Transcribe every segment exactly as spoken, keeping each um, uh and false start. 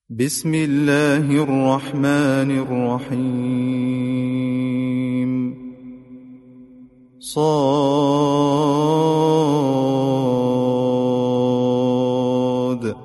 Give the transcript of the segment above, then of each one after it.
بسم الله الرحمن الرحيم صاد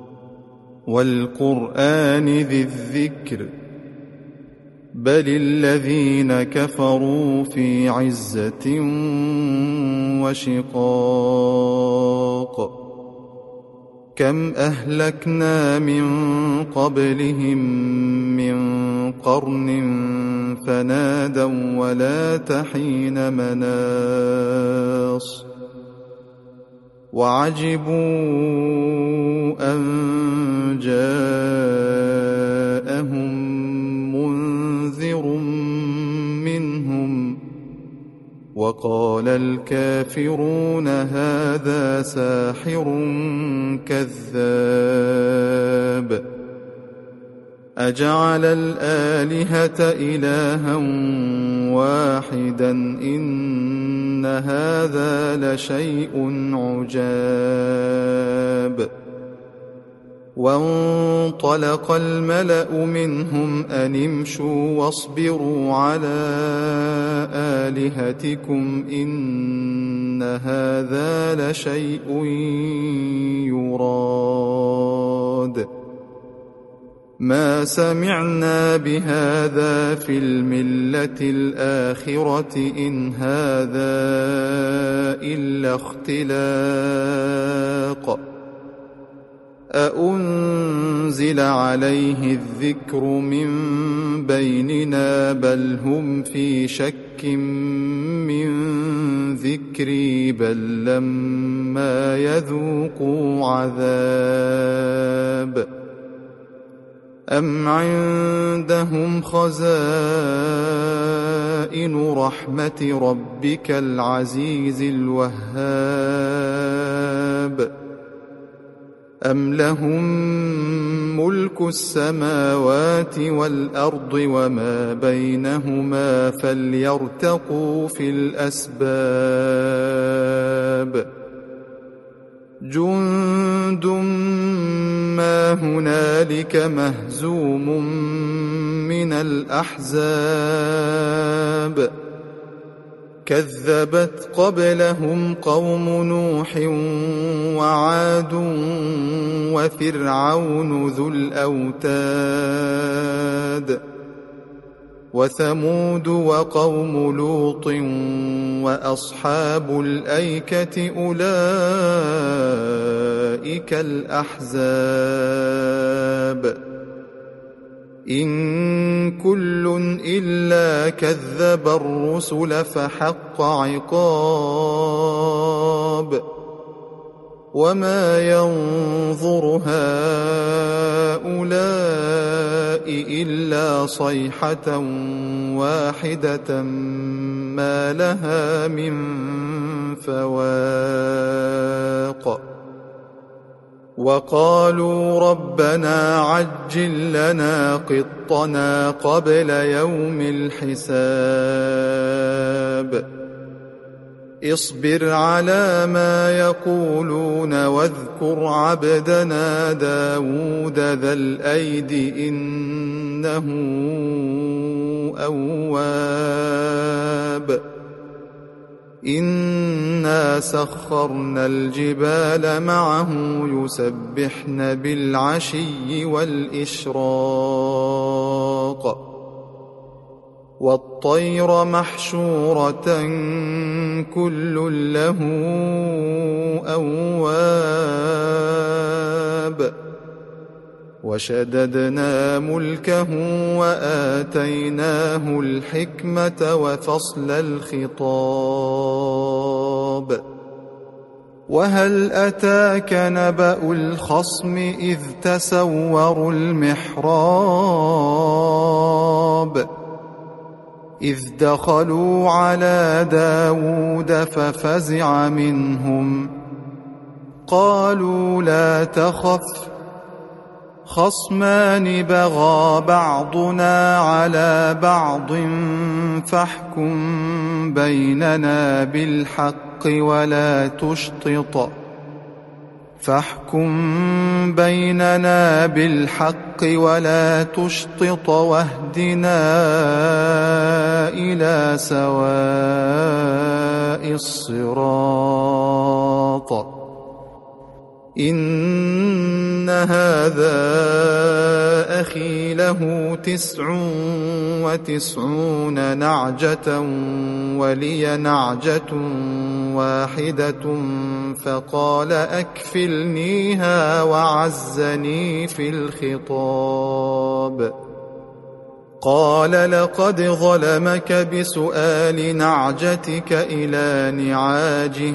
والقرآن ذي الذكر بل الذين كفروا في عزة وشقاق كم أهلكنا من قبلهم من قرن فنادوا ولا تحين مناص وعجبوا أن جاءهم منذر منهم وقال الكافرون هذا ساحر كذاب أجعل الآلهة إلها واحدا إن هذا لشيء عجاب وانطلق الملأ منهم أن امشوا واصبروا على آلهتكم إن هذا لشيء يراد ما سمعنا بهذا في الملة الآخرة إن هذا إلا اختلاق أأنزل عليه الذكر من بيننا بل هم في شك من ذكري بل لما يذوقوا عذاب أم عندهم خزائن رحمة ربك العزيز الوهاب أم لهم ملك السماوات والأرض وما بينهما فليرتقوا في الأسباب جند ما هنالك مهزوم من الأحزاب كذبت قبلهم قوم نوح وعاد وفرعون ذو الأوتاد وثمود وقوم لوط وأصحاب الأيكة أولئك الأحزاب إن كل إلا كذب الرسل فحق عقاب وما ينظر هؤلاء إلا صيحة واحدة ما لها من فواق وقالوا ربنا عجل لنا قطنا قبل يوم الحساب اصبر على ما يقولون واذكر عبدنا داود ذا الأيد إنه أواب إنا سخرنا الجبال معه يسبحن بالعشي والإشراق والطير محشورة كل له أواب وشددنا ملكه وآتيناه الحكمة وفصل الخطاب وهل أتاك نبأ الخصم إذ تسوروا المحراب إذ دخلوا على داود ففزع منهم قالوا لا تخف خصمان بغى بعضنا على بعض فاحكم بيننا بالحق ولا تشطط فاحكم بيننا بالحق ولا تشطط واهدنا إلى سواء الصراط. إن هذا أخي له تسع وتسعون نعجة ولي نعجة واحدة فقال أكفلنيها وعزني في الخطاب. قال لقد ظلمك بسؤال نعجتك إلى نعاجه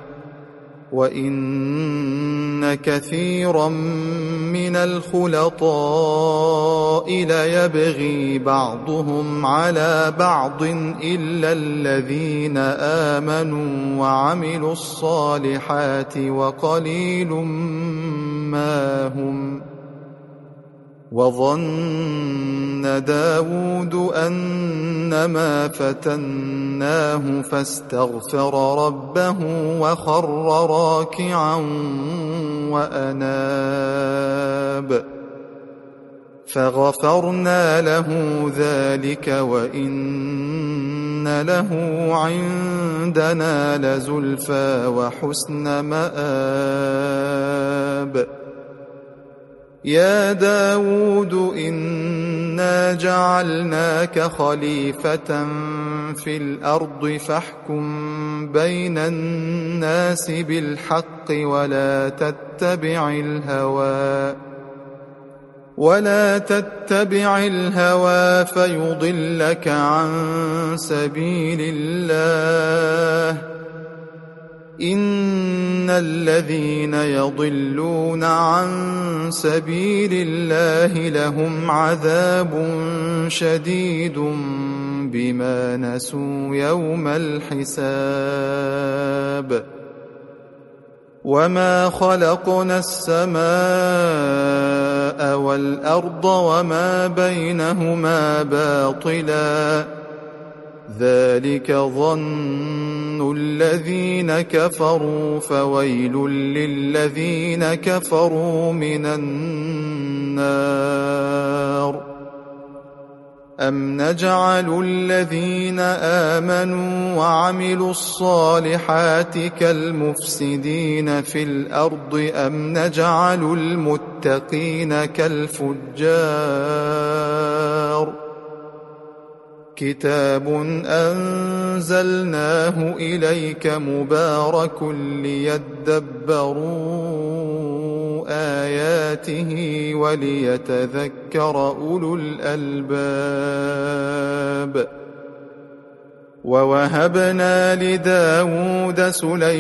وإن كثيرا من الخلطاء ليبغي بعضهم على بعض إلا الذين آمنوا وعملوا الصالحات وقليل ما هم. وظن داود أنما فتناه فاستغفر ربه وخر راكعا وأناب فغفرنا له ذلك وإن له عندنا لزلفى وحسن مآب. يا داود إنا جعلناك خليفة في الأرض فاحكم بين الناس بالحق ولا تتبع الهوى ولا تتبع الهوى فيضلك عن سبيل الله. إن الذين يضلون عن سبيل الله لهم عذاب شديد بما نسوا يوم الحساب. وما خلقنا السماء والأرض وما بينهما باطلا ذلك ظن الذين كفروا فويل للذين كفروا من النار. أم نجعل الذين آمنوا وعملوا الصالحات كالمفسدين في الأرض أم نجعل المتقين كالفجار. كتاب أنزلناه إليك مبارك ليدبروا آياته وليتذكر أولو الألباب. ووهبنا لداود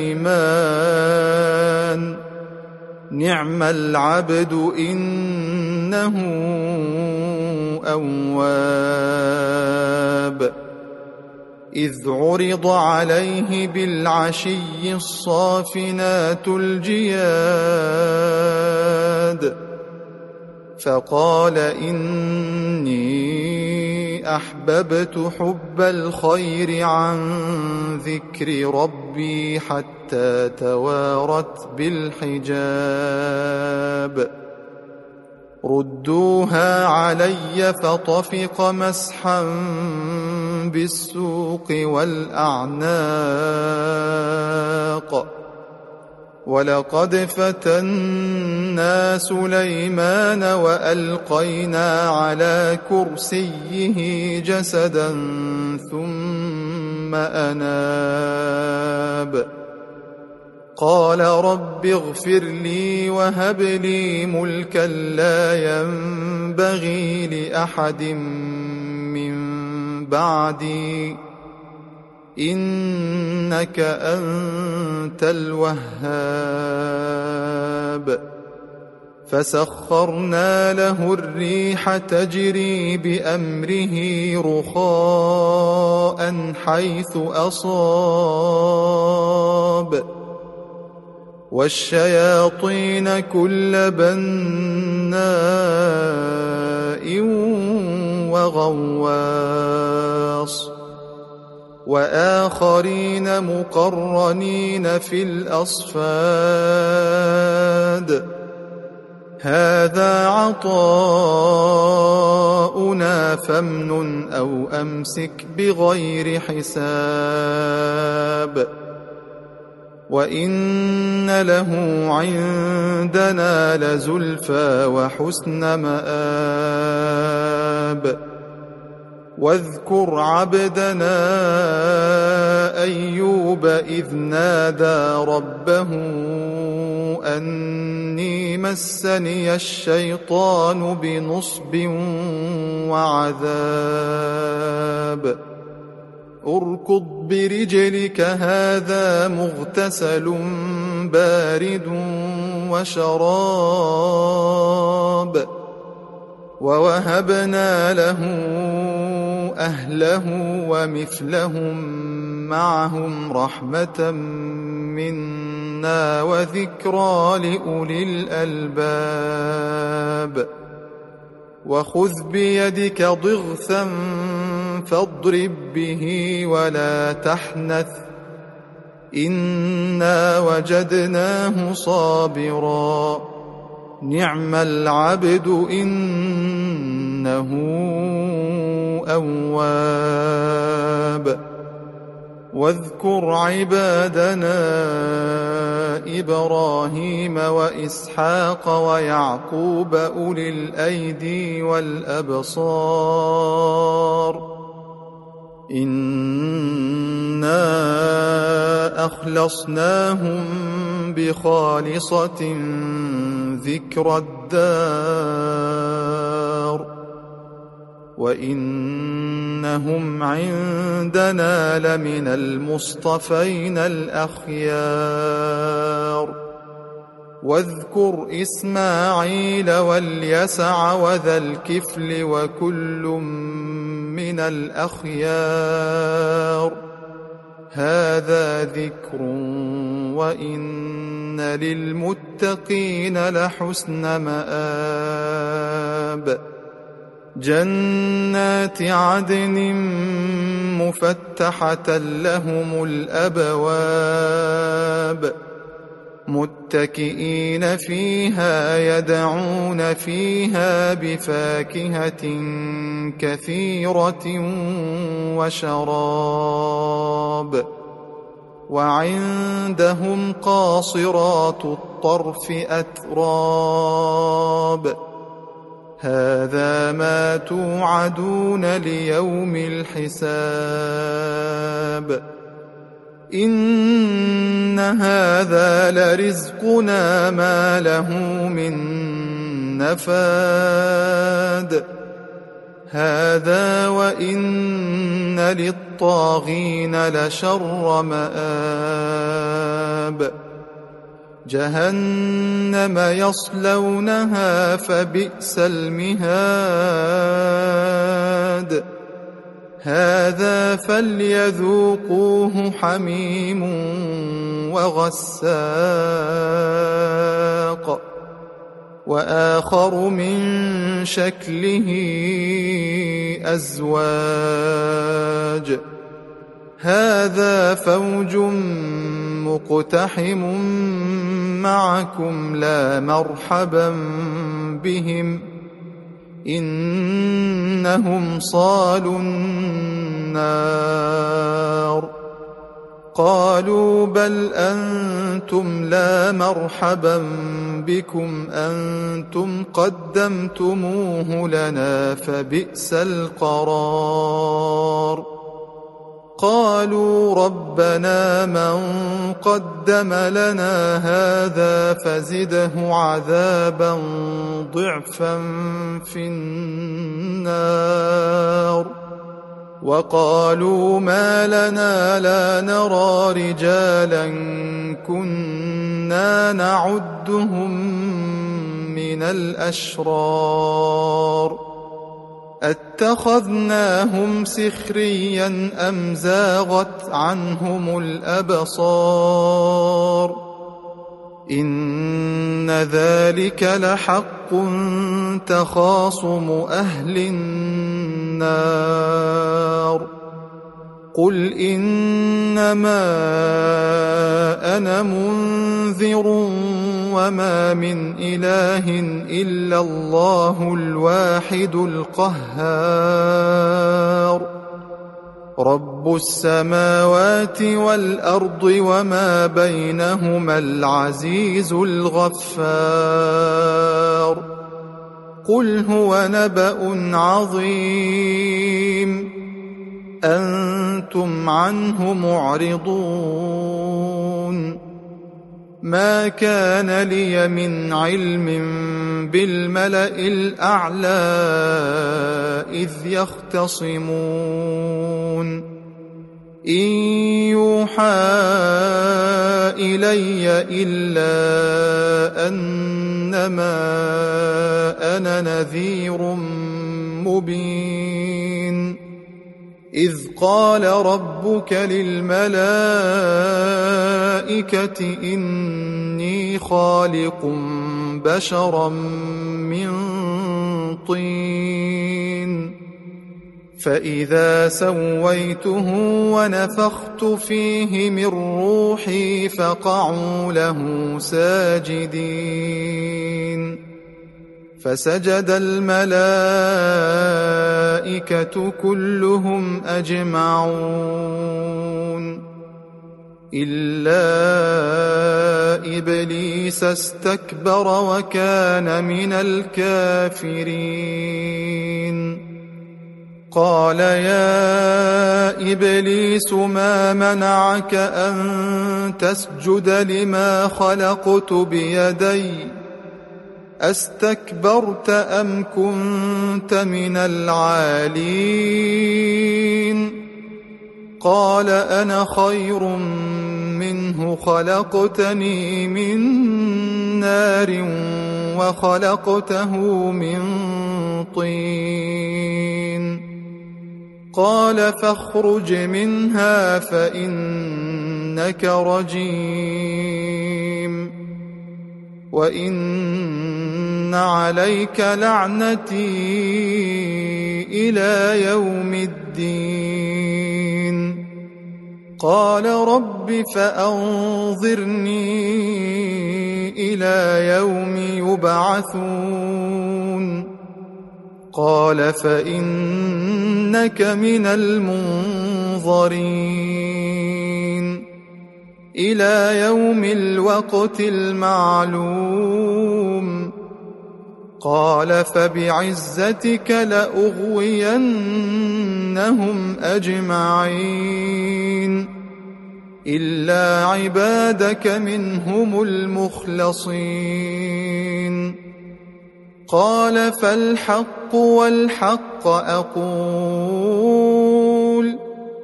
سليمان نعم العبد إنه أواب. إذ عرض عليه بالعشي الصافنات الجياد فقال إني أحببت حب الخير عن ذكر ربي حتى توارت بالحجاب. ردوها علي فطفق مسحا بالسوق والأعناق. ولقد فتنا سليمان وألقينا على كرسيه جسدا ثم أناب. قال رب اغفر لي وهب لي ملكا لا ينبغي لأحد من بعدي إنك أنت الوهاب. فسخرنا له الريح تجري بأمره رخاء حيث أصاب والشياطين كل بناء وغواص وآخرين مقرنين في الأصفاد هذا عطاؤنا فامنن أو أمسك بغير حساب وإن له عندنا لزلفى وحسن مآب واذكر عبدنا أيوب إذ نادى ربه أني مسني الشيطان بنصب وعذاب اركض برجلك هذا مغتسل بارد وشراب ووهبنا له أهله ومثلهم معهم رحمة منا وذكرى لأولي الألباب وخذ بيدك ضغثا فاضرب به ولا تحنث إنا وجدناه صابرا نعم العبد إنه أواب واذكر عبادنا إبراهيم وإسحاق ويعقوب أولي الأيدي والأبصار إنا أخلصناهم بخالصة ذكر الدار وإنهم عندنا لمن المصطفين الأخيار واذكر إسماعيل واليسع وذا الكفل وكل من الأخيار هذا ذكر وإن للمتقين لحسن مآب جنات عدن مفتحة لهم الأبواب متكئين فيها يدعون فيها بفاكهة كثيرة وشراب وعندهم قاصرات الطرف أتراب هذا ما توعدون ليوم الحساب إن هذا لرزقنا ما له من نفاد هذا وإن للطاغين لشر مآب جهنم يصلونها فبئس المهاد هذا فليذوقوه حميم وغساق وآخر من شكله أزواج هذا فوج مقتحم معكم لا مرحبا بهم إنهم صالوا النار قالوا بل أنتم لا مرحبا بكم أنتم قدمتموه لنا فبئس القرار قالوا ربنا من قدم لنا هذا فزده عذابا ضعفا في النار وقالوا ما لنا لا نرى رجالا كنا نعدهم من الأشرار اتخذناهم سخريا أم زاغت عنهم الأبصار إن ذلك لحق تخاصم أهل النار قل إنما أنا منذر وما من إله إلا الله الواحد القهار رب السماوات والأرض وما بينهما العزيز الغفار قل هو نبأ عظيم أنتم عنه معرضون ما كان لي من علم بالملأ الأعلى إذ يختصمون إن يوحى إلي إلا أنما أنا نذير مبين إذ قال ربك للملائكة إني خالق بشرا من طين فإذا سويته ونفخت فيه من روحي فقعوا له ساجدين فسجد الملائكة كلهم أجمعون إلا إبليس استكبر وكان من الكافرين قال يا إبليس ما منعك أن تسجد لما خلقت بيدي أستكبرت أم كنت من العالين قال أنا خير منه خلقتني من نار وخلقته من طين قال فاخرج منها فإنك رجيم وإن عليك لعنتي إلى يوم الدين قال رب فأنظرني إلى يوم يبعثون قال فإنك من المنظرين إلى يوم الوقت المعلوم قال فبعزتك لأغوينهم أجمعين إلا عبادك منهم المخلصين قال فالحق والحق أقول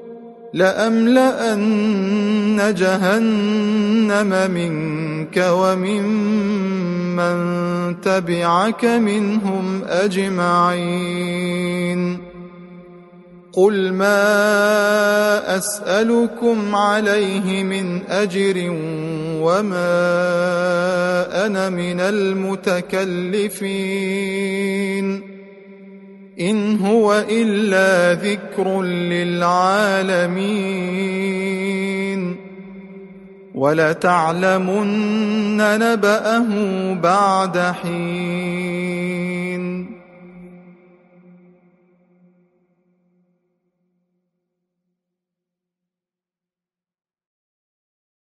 لأملأن جهنم منك وممن تبعك منهم أجمعين قل ما أسألكم عليه من أجر وما أنا من المتكلفين إن هو إلا ذكر للعالمين ولتعلمن نبأه بعد حين